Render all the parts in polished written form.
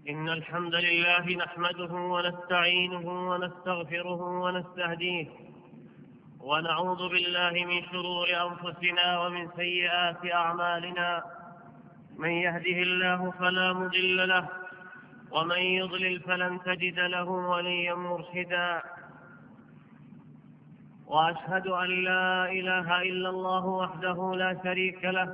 إن الحمد لله نحمده ونستعينه ونستغفره ونستهديه، ونعوذ بالله من شرور أنفسنا ومن سيئات أعمالنا. من يهده الله فلا مضل له، ومن يضلل فلن تجد له وليا مرشدا. وأشهد أن لا إله إلا الله وحده لا شريك له،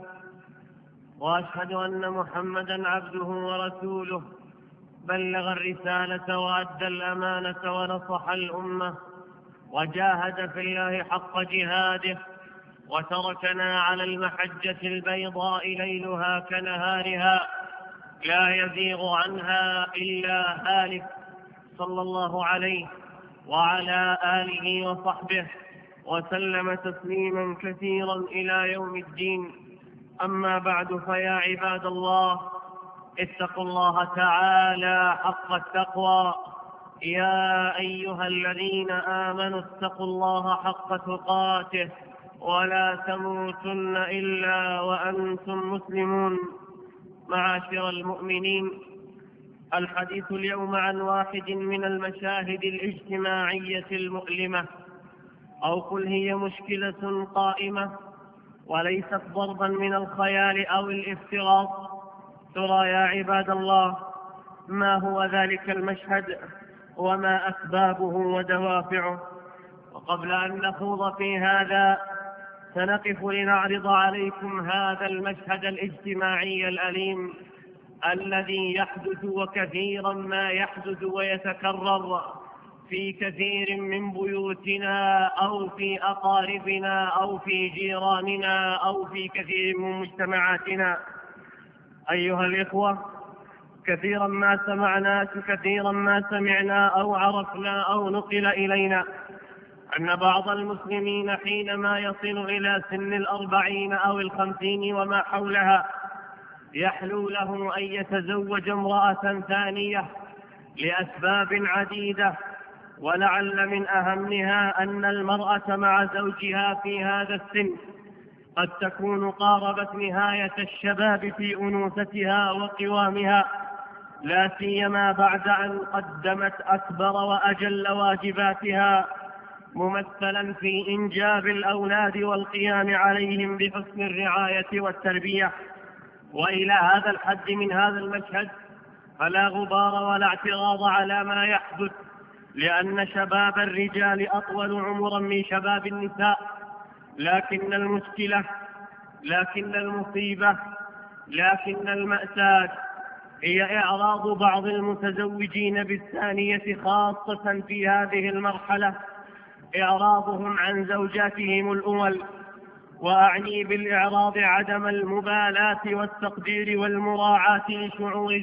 وأشهد أن محمدا عبده ورسوله، بلغ الرسالة وأدى الأمانة ونصح الأمة، وجاهد في الله حق جهاده، وتركنا على المحجة البيضاء ليلها كنهارها، لا يزيغ عنها إلا هالك، صلى الله عليه وعلى آله وصحبه وسلم تسليما كثيرا إلى يوم الدين. أما بعد، فيا عباد الله، اتقوا الله تعالى حق التقوى. يا أيها الذين آمنوا اتقوا الله حق تقاته ولا تموتن إلا وأنتم مسلمون. معاشر المؤمنين، الحديث اليوم عن واحد من المشاهد الاجتماعية المؤلمة، أو قل هي مشكلة قائمة وليست ضربا من الخيال أو الافتراض. ترى يا عباد الله، ما هو ذلك المشهد وما أسبابه ودوافعه؟ وقبل أن نخوض في هذا، سنقف لنعرض عليكم هذا المشهد الاجتماعي الأليم الذي يحدث، وكثيرا ما يحدث ويتكرر في كثير من بيوتنا أو في أقاربنا أو في جيراننا أو في كثير من مجتمعاتنا. أيها الإخوة، كثيرا ما سمعنا أو عرفنا أو نقل إلينا أن بعض المسلمين حينما يصل إلى سن 40 أو 50 وما حولها، يحلو له أن يتزوج امرأة ثانية لأسباب عديدة، ولعل من أهمها أن المرأة مع زوجها في هذا السن قد تكون قاربت نهاية الشباب في أنوثتها وقوامها، لا سيما بعد أن قدمت أكبر وأجل واجباتها، ممثلا في إنجاب الأولاد والقيام عليهم بحسن الرعاية والتربية. وإلى هذا الحد من هذا المشهد فلا غبار ولا اعتراض على ما يحدث، لأن شباب الرجال أطول عمرا من شباب النساء. لكن المشكلة، لكن المصيبة، لكن المأساة هي إعراض بعض المتزوجين بالثانية، خاصة في هذه المرحلة، إعراضهم عن زوجاتهم الأول. وأعني بالإعراض عدم المبالاة والتقدير والمراعاة لشعور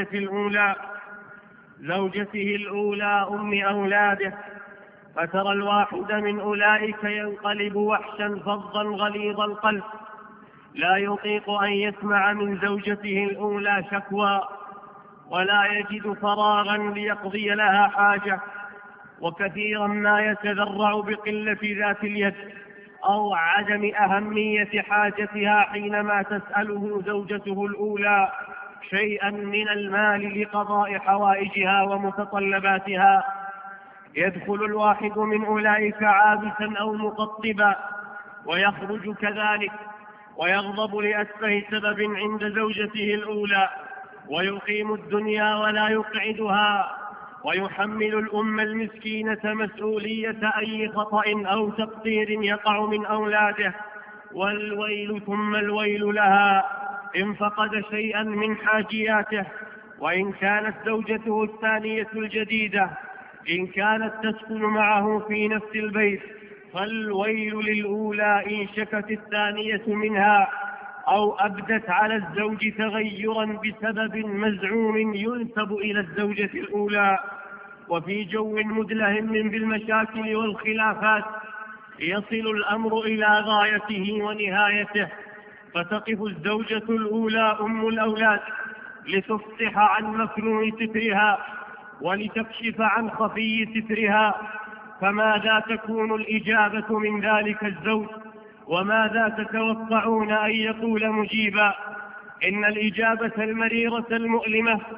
زوجته الأولى أم أولاده. فترى الواحد من أولئك ينقلب وحشا فظا غليظ القلب، لا يطيق أن يسمع من زوجته الأولى شكوى، ولا يجد فراغا ليقضي لها حاجة، وكثيرا ما يتذرع بقلة ذات اليد أو عدم أهمية حاجتها حينما تسأله زوجته الأولى شيئا من المال لقضاء حوائجها ومتطلباتها. يدخل الواحد من أولئك عابسا أو مقطبا، ويخرج كذلك، ويغضب لأسفه سبب عند زوجته الأولى، ويقيم الدنيا ولا يقعدها، ويحمل الأم المسكينة مسؤولية أي خطأ أو تقصير يقع من أولاده، والويل ثم الويل لها إن فقد شيئا من حاجياته. وإن كانت زوجته الثانية الجديدة إن كانت تسكن معه في نفس البيت، فالويل للأولى إن شكت الثانية منها أو أبدت على الزوج تغيرا بسبب مزعوم ينسب إلى الزوجة الأولى. وفي جو مدلهم بالمشاكل والخلافات يصل الأمر إلى غايته ونهايته، فتقف الزوجة الأولى أم الأولاد لتفصح عن مكنون سترها ولتكشف عن خفي سترها. فماذا تكون الإجابة من ذلك الزوج؟ وماذا تتوقعون أن يقول مجيبا؟ إن الإجابة المريرة المؤلمة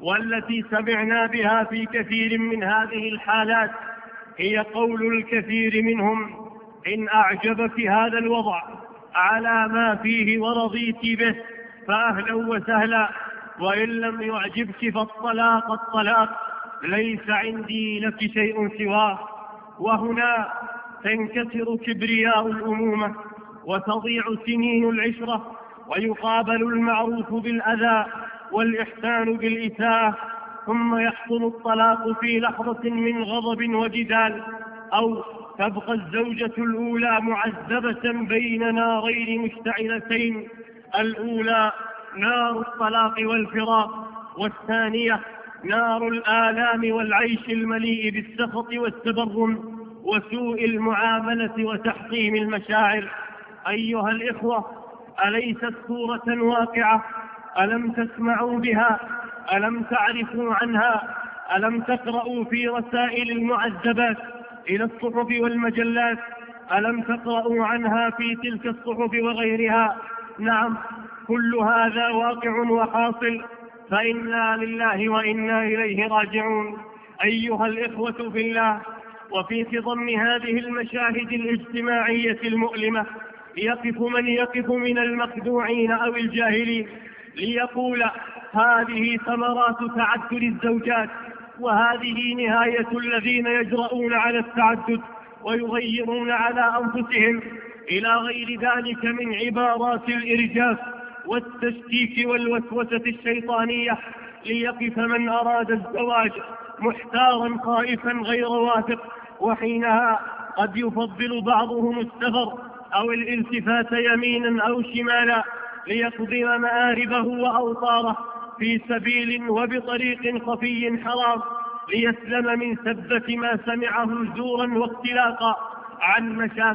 والتي سمعنا بها في كثير من هذه الحالات هي قول الكثير منهم: إن أعجبك هذا الوضع على ما فيه ورضيت به فأهلا وسهلا، وإن لم يعجبك فالطلاق الطلاق، ليس عندي لك شيء سواه. وهنا تنكسر كبرياء الأمومة وتضيع سنين العشرة، ويقابل المعروف بالأذى والإحسان بالإساءة، ثم يحصل الطلاق في لحظة من غضب وجدال، أو تبقى الزوجة الأولى معذبة بين نارين مشتعلتين: الأولى نار الطلاق والفراق، والثانية نار الآلام والعيش المليء بالسخط والتبرم وسوء المعاملة وتحطيم المشاعر. أيها الإخوة، أليست صورة واقعة؟ ألم تسمعوا بها؟ ألم تعرفوا عنها؟ ألم تقرأوا في رسائل المعذبات إلى الصحف والمجلات؟ ألم تقرأوا عنها في تلك الصحف وغيرها؟ نعم، كل هذا واقع وحاصل، فإنا لله وإنا إليه راجعون. أيها الإخوة في الله، وفي خضم هذه المشاهد الاجتماعية المؤلمة يقف من يقف من المخدوعين أو الجاهلين ليقول: هذه ثمرات تعدد الزوجات، وهذه نهاية الذين يجرؤون على التعدد ويغيرون على أنفسهم، إلى غير ذلك من عبارات الإرجاف والتشكيك والوسوسة الشيطانية، ليقف من أراد الزواج محتارا خائفا غير واثق، وحينها قد يفضل بعضهم السفر أو الالتفات يمينا أو شمالا ليقضي مآربه وأوطاره في سبيل وبطريق خفي حرام، ليسلم من سبة ما سمعه زورا واختلاقا عن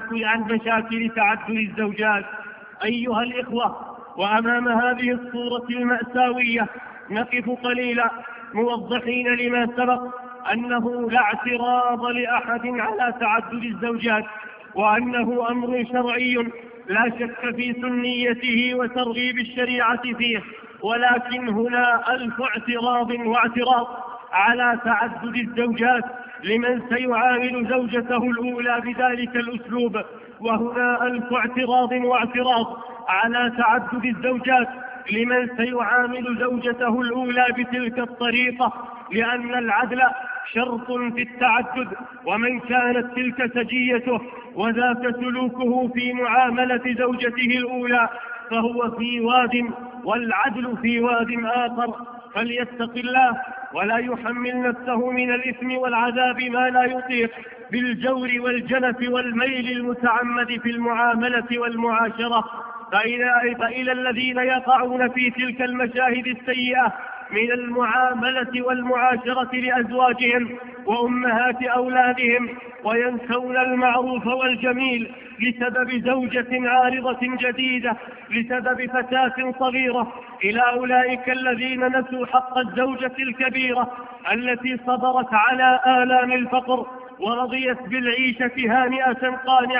مشاكل تعدد الزوجات. أيها الإخوة، وأمام هذه الصورة المأساوية نقف قليلا موضحين لما سبق أنه لا اعتراض لأحد على تعدد الزوجات، وأنه أمر شرعي لا شك في سنيته وترغيب الشريعة فيه، ولكن هنا ألف اعتراض واعتراض على تعدد الزوجات لمن سيعامل زوجته الأولى بذلك الأسلوب، وهنا ألف اعتراض واعتراض على تعدد الزوجات لمن سيعامل زوجته الأولى بتلك الطريقة، لأن العدل شرط في التعدد، ومن كانت تلك سجيته وذاك سلوكه في معاملة زوجته الأولى فهو في واد والعدل في واد آخر، فليتق الله ولا يحمل نفسه من الإثم والعذاب ما لا يطيق بالجور والجنف والميل المتعمد في المعاملة والمعاشرة. فإلى الذين يقعون في تلك المشاهد السيئة من المعاملة والمعاشرة لأزواجهم وأمهات أولادهم، وينسون المعروف والجميل بسبب زوجة عارضة جديدة، بسبب فتاة صغيرة، إلى أولئك الذين نسوا حق الزوجة الكبيرة التي صبرت على آلام الفقر ورضيت بالعيشة هانئة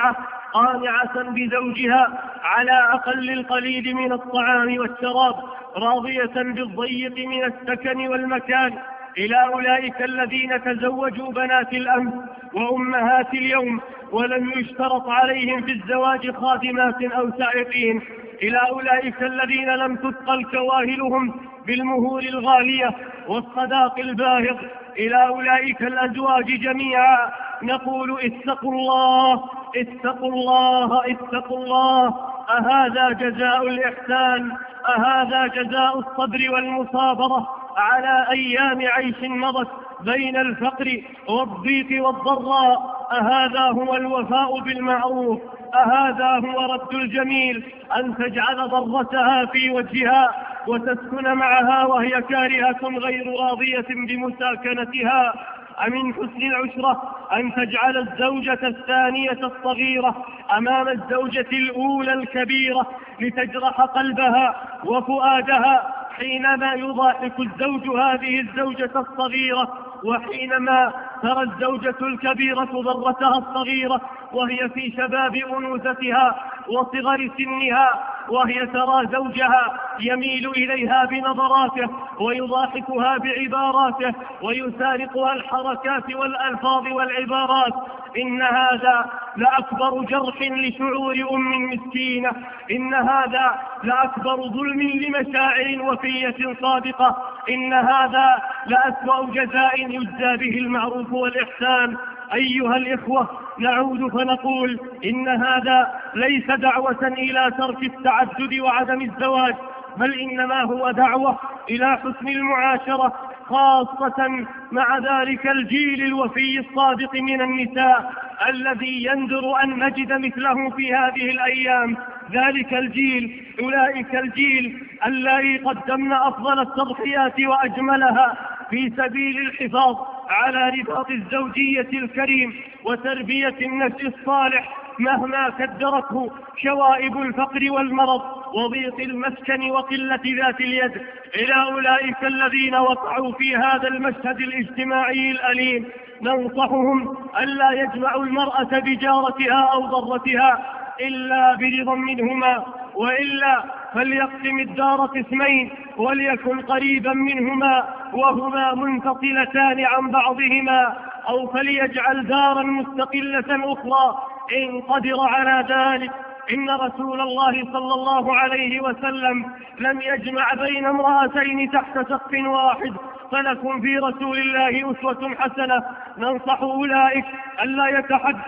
قانعة بزوجها على أقل القليل من الطعام والشراب، راضية بالضيق من السكن والمكان. إلى أولئك الذين تزوجوا بنات الأمس وأمهات اليوم ولم يشترط عليهم في الزواج خادمات أو سائقين. إلى أولئك الذين لم تثقل كواهلهم بالمهور الغالية والصداق الباهظ. إلى أولئك الأزواج جميعا نقول: اتقوا الله اتقوا الله اتقوا الله. أهذا جزاء الإحسان؟ أهذا جزاء الصبر والمصابرة على أيام عيش مضت بين الفقر والضيق والضراء؟ أهذا هو الوفاء بالمعروف؟ أهذا هو رد الجميل؟ أن تجعل ضرتها في وجهها وتسكن معها وهي كارهة غير راضية بمساكنتها؟ أمن حسن العشرة أن تجعل الزوجة الثانية الصغيرة أمام الزوجة الأولى الكبيرة لتجرح قلبها وفؤادها حينما يضاحك الزوج هذه الزوجة الصغيرة، وحينما ترى الزوجة الكبيرة ضرتها الصغيرة وهي في شباب أنوثتها وصغر سنها، وهي ترى زوجها يميل إليها بنظراته ويضاحكها بعباراته ويسارقها الحركات والألفاظ والعبارات. إن هذا لأكبر جرح لشعور أم مسكينة، إن هذا لأكبر ظلم لمشاعر وفية صادقة، إن هذا لأسوأ جزاء يجزى به المعروف والإحسان. أيها الإخوة، نعود فنقول إن هذا ليس دعوة إلى ترك التعدد وعدم الزواج، بل إنما هو دعوة إلى حسن المعاشرة، خاصة مع ذلك الجيل الوفي الصادق من النساء الذي يندر أن نجد مثله في هذه الأيام. ذلك الجيل، أولئك الجيل اللذي قدمن أفضل التضحيات وأجملها في سبيل الحفاظ على رباط الزوجية الكريم وتربية النسل الصالح، مهما كدرته شوائب الفقر والمرض وضيق المسكن وقلة ذات اليد. إلى أولئك الذين وقعوا في هذا المشهد الاجتماعي الأليم ننصحهم ألا يجمعوا المرأة بجارتها أو ضرتها إلا برضا منهما، وإلا فليقسم الدار قسمين وليكن قريبا منهما وهما منفصلتان عن بعضهما، أو فليجعل دارا مستقلة أخرى إن قدر على ذلك. إن رسول الله صلى الله عليه وسلم لم يجمع بين امرأتين تحت سقف واحد، فلكم في رسول الله أسوة حسنة. ننصح أولئك ألا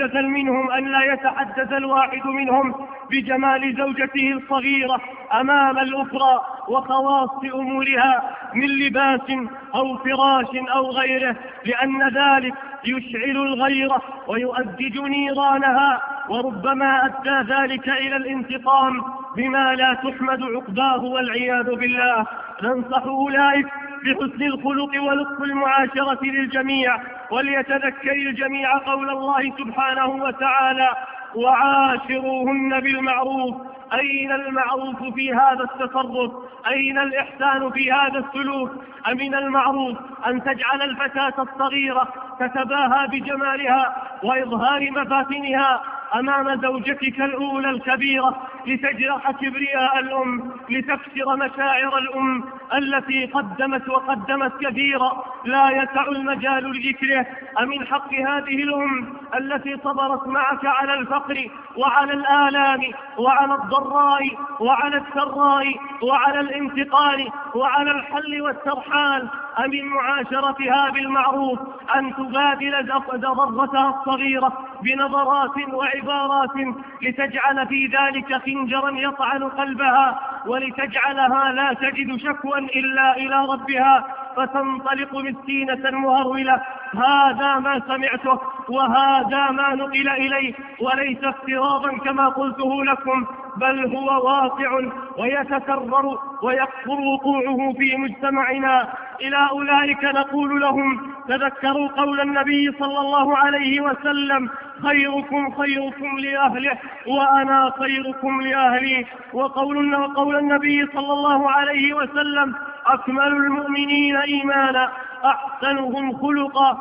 يتحدث الواحد منهم بجمال زوجته الصغيرة أمام الأخرى وخواص أمورها من لباس أو فراش أو غيره، لأن ذلك يشعل الغيرة ويؤجج نيرانها، وربما أدى ذلك إلى الانتقام بما لا تحمد عقباه والعياذ بالله. ننصح أولئك بحسن الخلق ولطف المعاشرة للجميع، وليتذكر الجميع قول الله سبحانه وتعالى: وعاشروهن بالمعروف. أين المعروف في هذا التصرف؟ أين الإحسان في هذا السلوك؟ أمن المعروف أن تجعل الفتاة الصغيرة تتباهى بجمالها وإظهار مفاتنها أمام زوجتك الأولى الكبيرة لتجرح كبرياء الأم، لتكسر مشاعر الأم التي قدمت كثيرا لا يسع المجال لذكره؟ أمن حق هذه الأم التي صبرت معك على الفقر وعلى الآلام وعلى الضراء وعلى السراء وعلى الانتقال وعلى الحل والترحال، أمن معاشرتها بالمعروف أن تبادل ضرتها الصغيرة بنظرات وعبارات لتجعل في ذلك خنجرا يطعن قلبها، ولتجعلها لا تجد شكوى إلا إلى ربها فتنطلق مسكينة مهرولة. هذا ما سمعته وهذا ما نقل إليه، وليس افتراضا كما قلته لكم، بل هو واقع ويتكرر ويكثر وقوعه في مجتمعنا. إلى أولئك نقول لهم: تذكروا قول النبي صلى الله عليه وسلم: خيركم خيركم لأهله وأنا خيركم لأهلي. وقول النبي صلى الله عليه وسلم: أكمل المؤمنين إيمانا أحسنهم خلقا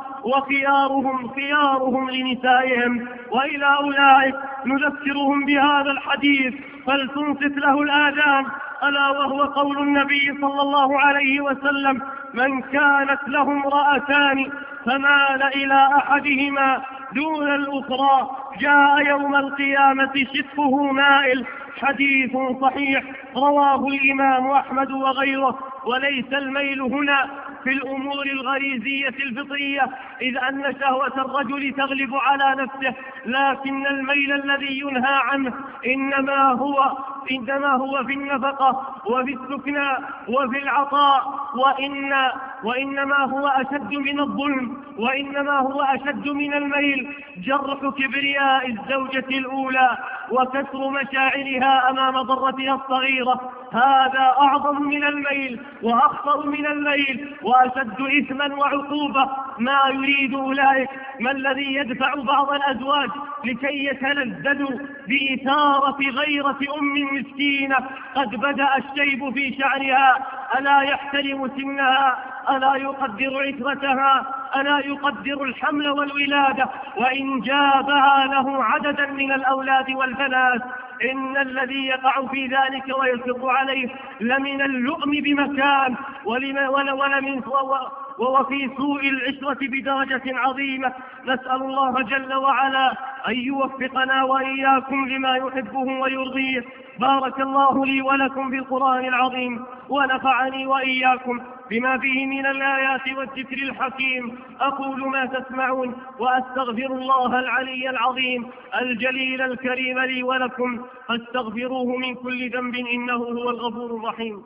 وخيارهم لنسائهم. وإلى أولئك نذكرهم بهذا الحديث فلتنصت له الآذان، ألا وهو قول النبي صلى الله عليه وسلم: من كانت له امرأتان فمال إلى أحدهما دون الأخرى جاء يوم القيامة شقه مائل. حديث صحيح رواه الإمام أحمد وغيره. وليس الميل هنا في الأمور الغريزية الفطرية، إذ أن شهوة الرجل تغلب على نفسه، لكن الميل الذي ينهى عنه إنما هو في النفقة وفي السكنى وفي العطاء، وإنما هو أشد من الظلم، وإنما هو أشد من الميل جرح كبرياء الزوجة الأولى وكسر مشاعرها أمام ضرتها الصغيرة. هذا أعظم من الميل وأخطر من الميل وأشد إثما وعقوبة. ما يريد أولئك ما الذي يدفع بعض الأزواج لكي يتلذذوا بإثارة غيرة أم مسكينة قد بدأ الشيب في شعرها؟ ألا يحترم سنها؟ ألا يقدر عترتها؟ ألا يقدر الحمل والولادة وإن جابها له عددا من الأولاد والبنات؟ إن الذي يقع في ذلك ويصر عليه لمن اللؤم بمكان وفي سوء العشرة بدرجة عظيمة. نسأل الله جل وعلا أن يوفقنا وإياكم لما يحبه ويرضيه. بارك الله لي ولكم بالقرآن العظيم، ونفعني وإياكم بما فيه من الآيات والذكر الحكيم. أقول ما تسمعون وأستغفر الله العلي العظيم الجليل الكريم لي ولكم، فاستغفروه من كل ذنب إنه هو الغفور الرحيم.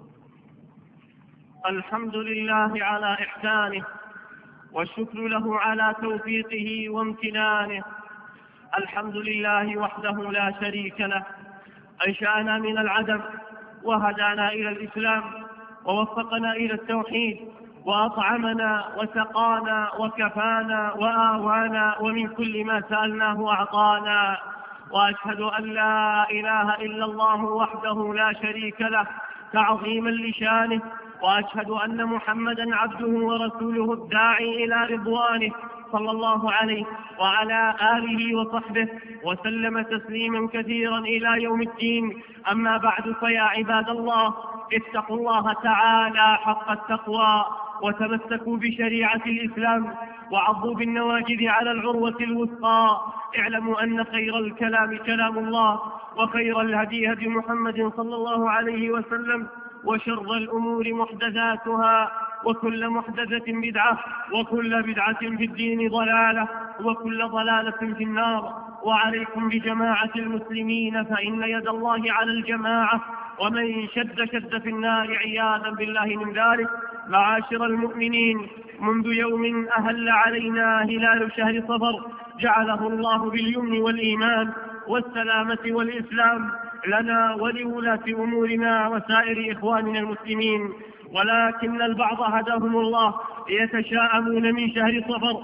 الحمد لله على إحسانه، والشكر له على توفيقه وامتنانه. الحمد لله وحده لا شريك له، أنشأنا من العدم وهدانا إلى الإسلام ووفقنا إلى التوحيد، وأطعمنا وسقانا وكفانا وآوانا ومن كل ما سألناه أعطانا. وأشهد أن لا إله إلا الله وحده لا شريك له تعظيما لشانه، وأشهد أن محمدا عبده ورسوله الداعي إلى رضوانه، صلى الله عليه وعلى آله وصحبه وسلم تسليما كثيرا إلى يوم الدين. أما بعد، فيا عباد الله، اتقوا الله تعالى حق التقوى، وتمسكوا بشريعة الإسلام، وعضوا بالنواجذ على العروة الوثقى. اعلموا أن خير الكلام كلام الله، وخير الهدي هدي محمد صلى الله عليه وسلم، وشر الأمور محدثاتها، وكل محدثة بدعة، وكل بدعة في الدين ضلالة، وكل ضلالة في النار. وعليكم بجماعة المسلمين، فإن يد الله على الجماعة، ومن شد في النار عياذا بالله من ذلك. معاشر المؤمنين، منذ يوم أهل علينا هلال شهر صفر جعله الله باليمن والإيمان والسلامة والإسلام لنا ولولاة أمورنا وسائر إخواننا المسلمين، ولكن البعض هداهم الله يتشاءمون من شهر صفر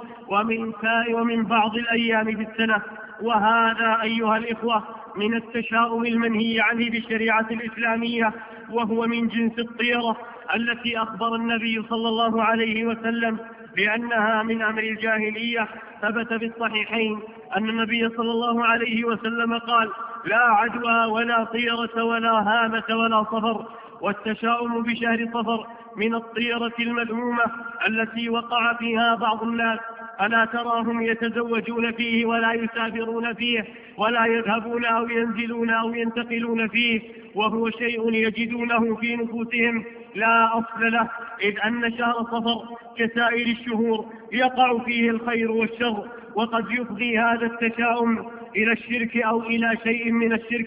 ومن بعض الأيام في السنة. وهذا أيها الإخوة من التشاؤم المنهي عنه بالشريعة الإسلامية، وهو من جنس الطيرة التي أخبر النبي صلى الله عليه وسلم بأنها من أمر الجاهلية. ثبت في الصحيحين أن النبي صلى الله عليه وسلم قال: لا عدوى ولا طيرة ولا هامة ولا صفر. والتشاؤم بشهر صفر من الطيرة المذمومة التي وقع فيها بعض الناس. ألا تراهم يتزوجون فيه ولا يسافرون فيه ولا يذهبون أو ينزلون أو ينتقلون فيه، وهو شيء يجدونه في نفوسهم لا أصل له، إذ أن شهر صفر كسائر الشهور يقع فيه الخير والشر، وقد يفضي هذا التشاؤم إلى الشرك أو إلى شيء من الشرك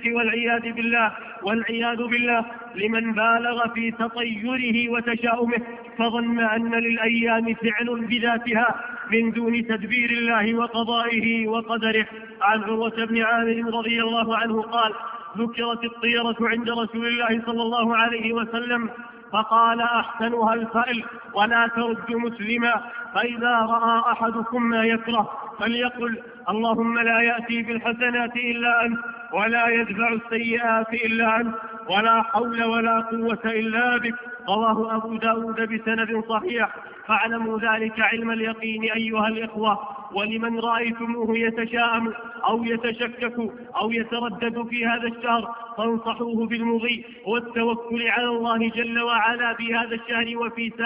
والعياذ بالله لمن بالغ في تطيره وتشاؤمه، فظن أن للأيام فعل بذاتها من دون تدبير الله وقضائه وقدره. عن عروة بن عامر رضي الله عنه قال: ذكرت الطيرة عند رسول الله صلى الله عليه وسلم فقال: أحسنها الفأل ولا ترد مسلما، فإذا رأى أحدكم ما يكره فليقل: اللهم لا يأتي بالحسنات إلا أنت، ولا يدفع السيئات إلا أنت، ولا حول ولا قوة إلا بك. رواه أبو داود بسند صحيح. فاعلموا ذلك علم اليقين أيها الإخوة. ولمن رأيتموه يتشاءم أو يتشكك أو يتردد في هذا الشهر فانصحوه بالمضي والتوكل على الله جل وعلا في هذا الشهر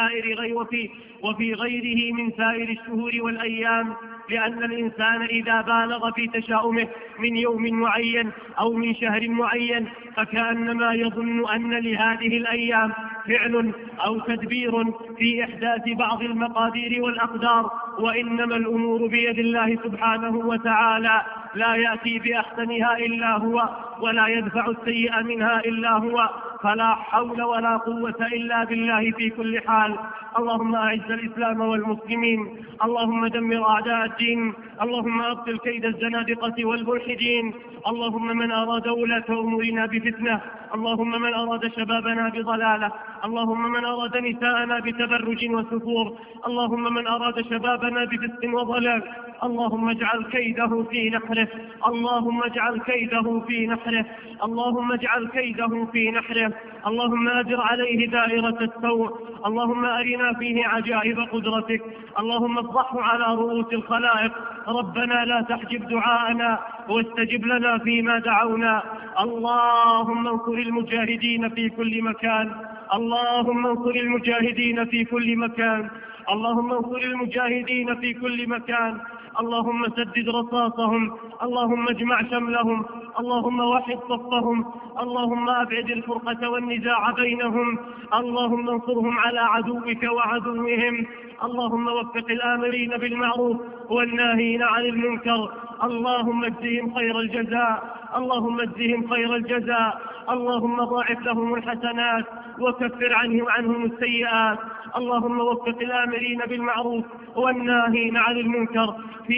وفي غيره من سائر الشهور والأيام، لأن الإنسان إذا بالغ في تشاؤمه من يوم معين أو من شهر معين فكأنما يظن أن لهذه الأيام فعل أو تدبير في إحداث بعض المقادير والأقدار، وإنما الأمور بيد الله سبحانه وتعالى، لا يأتي بأحسنها إلا هو، ولا يدفع السيئة منها إلا هو، فلا حول ولا قوة إلا بالله في كل حال. اللهم أعز الإسلام والمسلمين، اللهم دمر أعداء الدين، اللهم أبطل كيد الزنادقة والملحدين، اللهم من أراد ولاة أمورنا بفتنة، اللهم من أراد شبابنا بضلالة، اللهم من أراد نساءنا بتبرج وسفور، اللهم من أراد شبابنا بفسق وضلال، اللهم اجعل كيده في نحره، اللهم اجعل كيده في نحره، اللهم اجعل كيده في نحره. معصيته. اللهم أدر عليه دائرة السوء. اللهم أرنا فيه عجائب قدرتك. اللهم افضحه على رؤوس الخلائق. ربنا لا تحجب دعاءنا واستجب لنا فيما دعونا. اللهم انصر المجاهدين في كل مكان. اللهم انصر المجاهدين في كل مكان. اللهم انصر المجاهدين في كل مكان. اللهم سدد رصاصهم. اللهم اجمع شملهم. اللهم وحد صفهم. اللهم أبعد الفرقة والنزاع بينهم. اللهم انصرهم على عدوك وعدوهم. اللهم وفق الآمرين بالمعروف والناهين عن المنكر. اللهم اجزهم خير الجزاء. اللهم اجزهم خير الجزاء. اللهم ضاعف لهم الحسنات وكفر عنهم السيئات. اللهم وفق الآمرين بالمعروف والناهين عن المنكر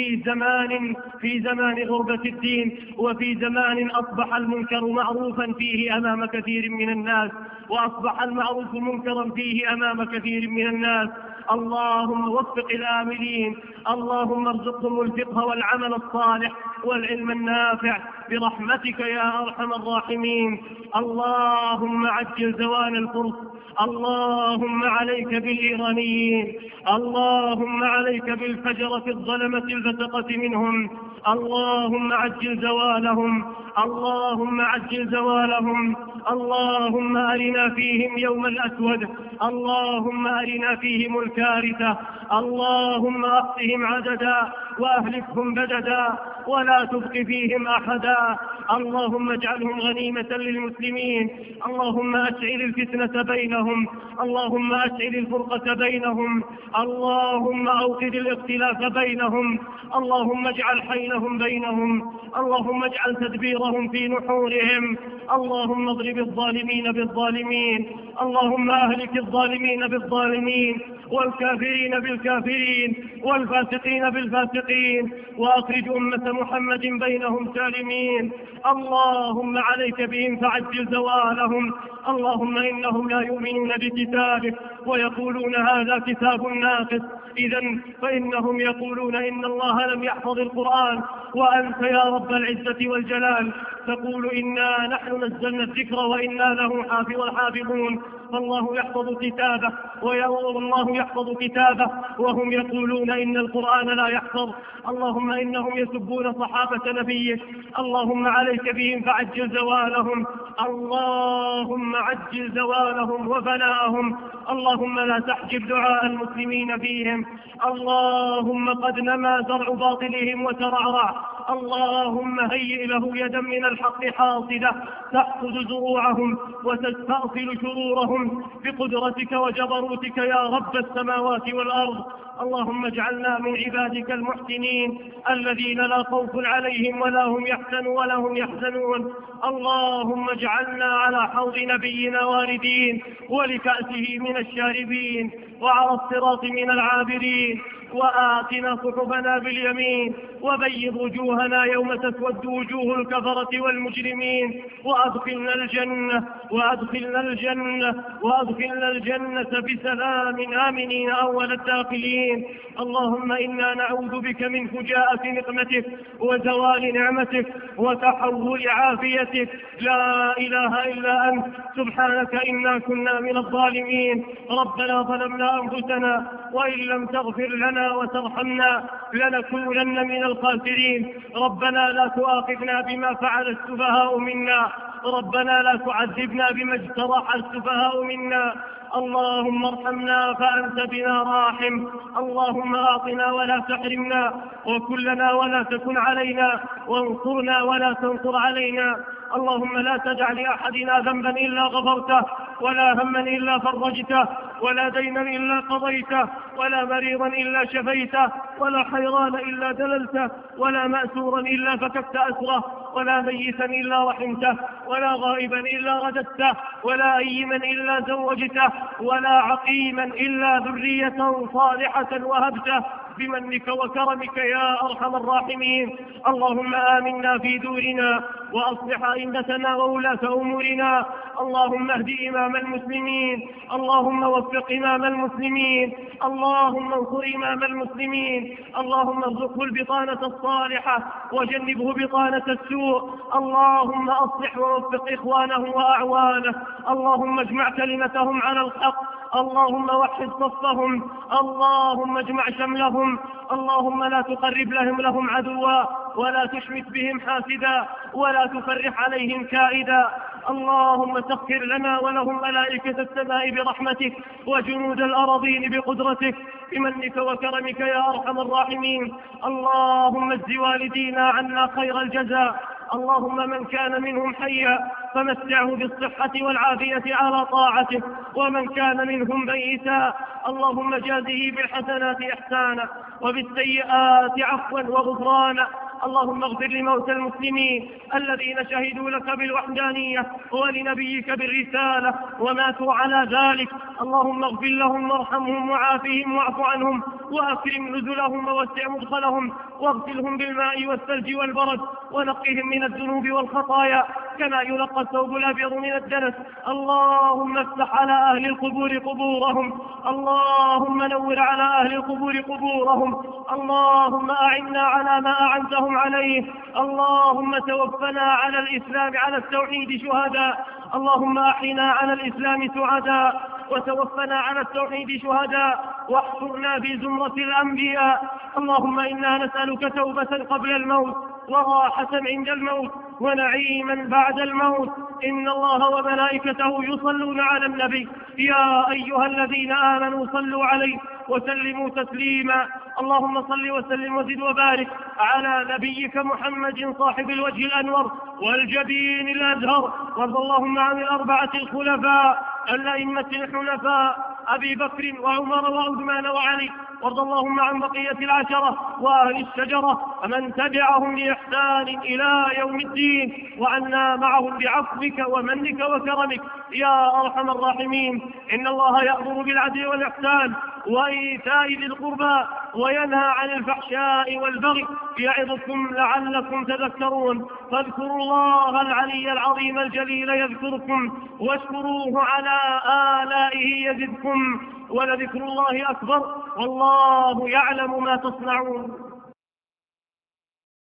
في زمان غربة الدين، وفي زمان أصبح المنكر معروفا فيه أمام كثير من الناس، وأصبح المعروف منكرا فيه أمام كثير من الناس. اللهم وفق الآمرين. اللهم ارزقهم الفقه والعمل الصالح والعلم النافع برحمتك يا أرحم الراحمين. اللهم عجل زوال الفرس. اللهم عليك بالإيرانيين. اللهم عليك بالفجرة الظلمة الفتقة منهم. اللهم عجل زوالهم. اللهم عجل زوالهم. اللهم أرنا فيهم يوم الأسود. اللهم أرنا فيهم الكارثة. اللهم أحصهم عددا وأهلكهم بددا ولا تبق فيهم أحدا. اللهم اجعلهم غنيمة للمسلمين. اللهم أشعل الفتنة بينهم. اللهم أشعل الفرقة بينهم. اللهم أوقد الاختلاف بينهم. اللهم اجعل حيلهم بينهم. اللهم اجعل تدبيرهم في نحورهم. اللهم اضرب الظالمين بالظالمين. اللهم أهلك الظالمين بالظالمين والكافرين بالكافرين والفاسقين بالفاسقين، وأخرج أمة محمد بينهم سالمين. اللهم عليك بهم فعجل زوالهم. اللهم إنهم لا يؤمنون بكتابك ويقولون هذا كتاب ناقص. إذن فإنهم يقولون إن الله لم يحفظ القرآن، وأنت يا رب العزة والجلال تقول إنا نحن نزلنا الذكر وإنا له حافظون. فالله يحفظ كتابه والله يحفظ كتابه وهم يقولون إن القرآن لا يحفظ. اللهم إنهم يسبون صحابة نبيك. اللهم عليك بهم فعجل زوالهم. اللهم عجل زوالهم وفناءهم. اللهم لا تحجب دعاء المسلمين فيهم. اللهم قد نما زرع باطلهم وترعرع. اللهم هيئ له يدا من الحق حاصدة تأخذ زروعهم وتستأصل شرورهم بقدرتك وجبروتك يا رب السماوات والأرض. اللهم اجعلنا من عبادك المحسنين الذين لا خوف عليهم ولا هم يحزنون. اللهم اجعلنا على حوض نبينا واردين، ولكأسه من الشاربين، وعلى الصراط من العابرين. وآتنا صحفنا باليمين، وبيض وجوهنا يوم تسود وجوه الكفرة والمجرمين، وأدخلنا الجنة بسلام آمنين أول الداخلين. اللهم إنا نعوذ بك من فجاءة نقمتك وزوال نعمتك وتحول عافيتك. لا إله إلا أنت سبحانك إنا كنا من الظالمين. ربنا ظلمنا أنفسنا وإن لم تغفر لنا وترحمنا لنكونن من الخاسرين. ربنا لا تؤاخذنا بما فعل السفهاء منا. ربنا لا تعذبنا بما اجترح السفهاء منا. اللهم ارحمنا فأنت بنا راحم. اللهم أعطنا ولا تحرمنا، وكلنا ولا تكن علينا، وانصرنا ولا تنصر علينا. اللهم لا تدع لأحدنا ذنبا إلا غفرته، ولا هما إلا فرجته، ولا دينا إلا قضيته، ولا مريضا إلا شفيته، ولا حيران إلا دللته، ولا مأسورا إلا فككت أسره، ولا ميتا إلا رحمته، ولا غائبا إلا رددته، ولا أيما إلا زوجته، ولا عقيما إلا ذرية صالحة وهبته. بمنك وكرمك يا أرحم الراحمين. اللهم آمنا في دورنا وأصلح أئمتنا وولاة أمورنا. اللهم اهد إمام المسلمين، اللهم وفق إمام المسلمين، اللهم انصر إمام المسلمين، اللهم ارزقه البطانة الصالحة وجنبه بطانة السوء. اللهم أصلح ووفق إخوانه وأعوانه، اللهم اجمع كلمتهم على الحق، اللهم وحد صفهم، اللهم اجمع شملهم، اللهم لا تقرب لهم عدوا ولا تشمت بهم حاسدا ولا تفرح عليهم كائدا. اللهم سخر لنا ولهم ملائكة السماء برحمتك وجنود الأراضين بقدرتك بمنك وكرمك يا أرحم الراحمين. اللهم اجز والدينا عنا خير الجزاء. اللهم من كان منهم حيا فمتعه بالصحة والعافية على طاعته، ومن كان منهم ميتا اللهم جازه بالحسنات إحسانا وبالسيئات عفوا وغفرانا. اللهم اغفر لموتى المسلمين الذين شهدوا لك بالوحدانية ولنبيك بالرسالة وماتوا على ذلك. اللهم اغفر لهم وارحمهم وعافهم واعف عنهم وأكرم نزلهم ووسع مدخلهم واغسلهم بالماء والثلج والبرد ونقهم من الذنوب والخطايا كما ينقى الثوب الأبيض من الدنس. اللهم افتح على أهل القبور قبورهم، اللهم نور على أهل القبور قبورهم، اللهم أعنا على ما أعنتهم عليه. اللهم توفنا على الإسلام على التوحيد شهداء، اللهم أحينا على الإسلام سعداء وتوفنا على التوحيد شهداء واحشرنا في زمرة الأنبياء. اللهم إنا نسألك توبة قبل الموت وراحة عند الموت ونعيما بعد الموت. إن الله وملائكته يصلون على النبي يا أيها الذين آمنوا صلوا عليه وسلموا تسليما. اللهم صل وسلم وزد وبارك على نبيك محمد صاحب الوجه الأنور والجبين الأزهر. وارض اللهم عن الأربعة الخلفاء الأئمة الحنفاء أبي بكر وعمر وعثمان وعلي. وارض اللهم عن بقية العشرة وأهل الشجرة ومن تبعهم بإحسان إلى يوم الدين، وعنا معهم بعفوك ومنك وكرمك يا أرحم الراحمين. إن الله يأمر بالعدل والإحسان وإيتاء ذي القربى وينهى عن الفحشاء والبغي يعظكم لعلكم تذكرون. فاذكروا الله العلي العظيم الجليل يذكركم واشكروه على آلائه يزدكم ولذكر الله أكبر والله يعلم ما تصنعون.